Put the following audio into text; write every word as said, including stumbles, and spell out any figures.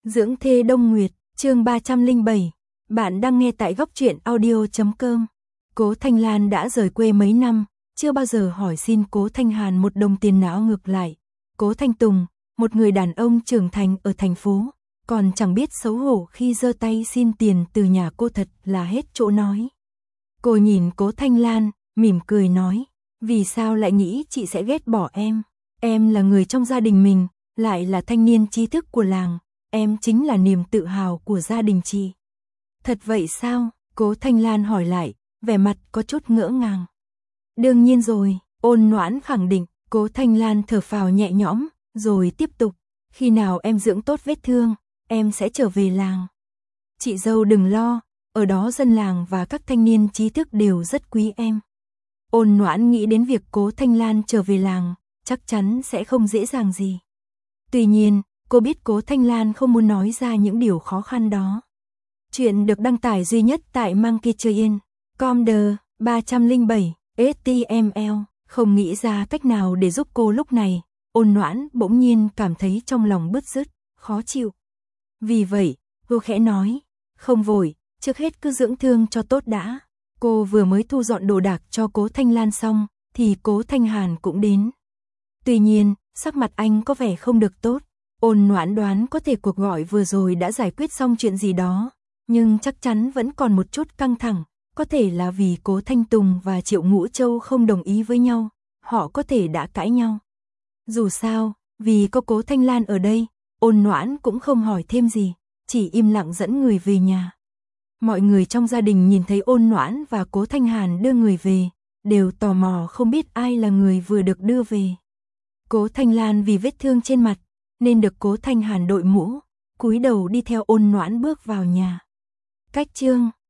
Dưỡng thê Đông Nguyệt, chương ba trăm lẻ bảy. Bạn đang nghe tại góc truyện audio chấm com. Cố Thanh Lan đã rời quê mấy năm, chưa bao giờ hỏi xin Cố Thanh Hàn một đồng tiền nào. Ngược lại, Cố Thanh Tùng, một người đàn ông trưởng thành ở thành phố, còn chẳng biết xấu hổ khi giơ tay xin tiền từ nhà cô, thật là hết chỗ nói. Cô nhìn Cố Thanh Lan, mỉm cười nói, vì sao lại nghĩ chị sẽ ghét bỏ em? Em là người trong gia đình mình, lại là thanh niên trí thức của làng, em chính là niềm tự hào của gia đình chị. Thật vậy sao? Cố Thanh Lan hỏi lại, vẻ mặt có chút ngỡ ngàng. Đương nhiên rồi, Ôn Noãn khẳng định. Cố Thanh Lan thở phào nhẹ nhõm, rồi tiếp tục, khi nào em dưỡng tốt vết thương, em sẽ trở về làng. Chị dâu đừng lo, ở đó dân làng và các thanh niên trí thức đều rất quý em. Ôn Noãn nghĩ đến việc Cố Thanh Lan trở về làng, chắc chắn sẽ không dễ dàng gì. Tuy nhiên, cô biết Cố Thanh Lan không muốn nói ra những điều khó khăn đó. Chuyện được đăng tải duy nhất tại Monkey Train, Comder ba trăm lẻ bảy, ếch ti em eo, không nghĩ ra cách nào để giúp cô lúc này. Ôn Noãn bỗng nhiên cảm thấy trong lòng bứt rứt, khó chịu. Vì vậy, cô khẽ nói, không vội, trước hết cứ dưỡng thương cho tốt đã. Cô vừa mới thu dọn đồ đạc cho Cố Thanh Lan xong, thì Cố Thanh Hàn cũng đến. Tuy nhiên, sắc mặt anh có vẻ không được tốt. Ôn Noãn đoán có thể cuộc gọi vừa rồi đã giải quyết xong chuyện gì đó, nhưng chắc chắn vẫn còn một chút căng thẳng, có thể là vì Cố Thanh Tùng và Triệu Ngũ Châu không đồng ý với nhau, họ có thể đã cãi nhau. Dù sao, vì có Cố Thanh Lan ở đây, Ôn Noãn cũng không hỏi thêm gì, chỉ im lặng dẫn người về nhà. Mọi người trong gia đình nhìn thấy Ôn Noãn và Cố Thanh Hàn đưa người về, đều tò mò không biết ai là người vừa được đưa về. Cố Thanh Lan vì vết thương trên mặt, nên được Cố Thanh Hàn đội mũ, cúi đầu đi theo Ôn Noãn bước vào nhà. Cách chương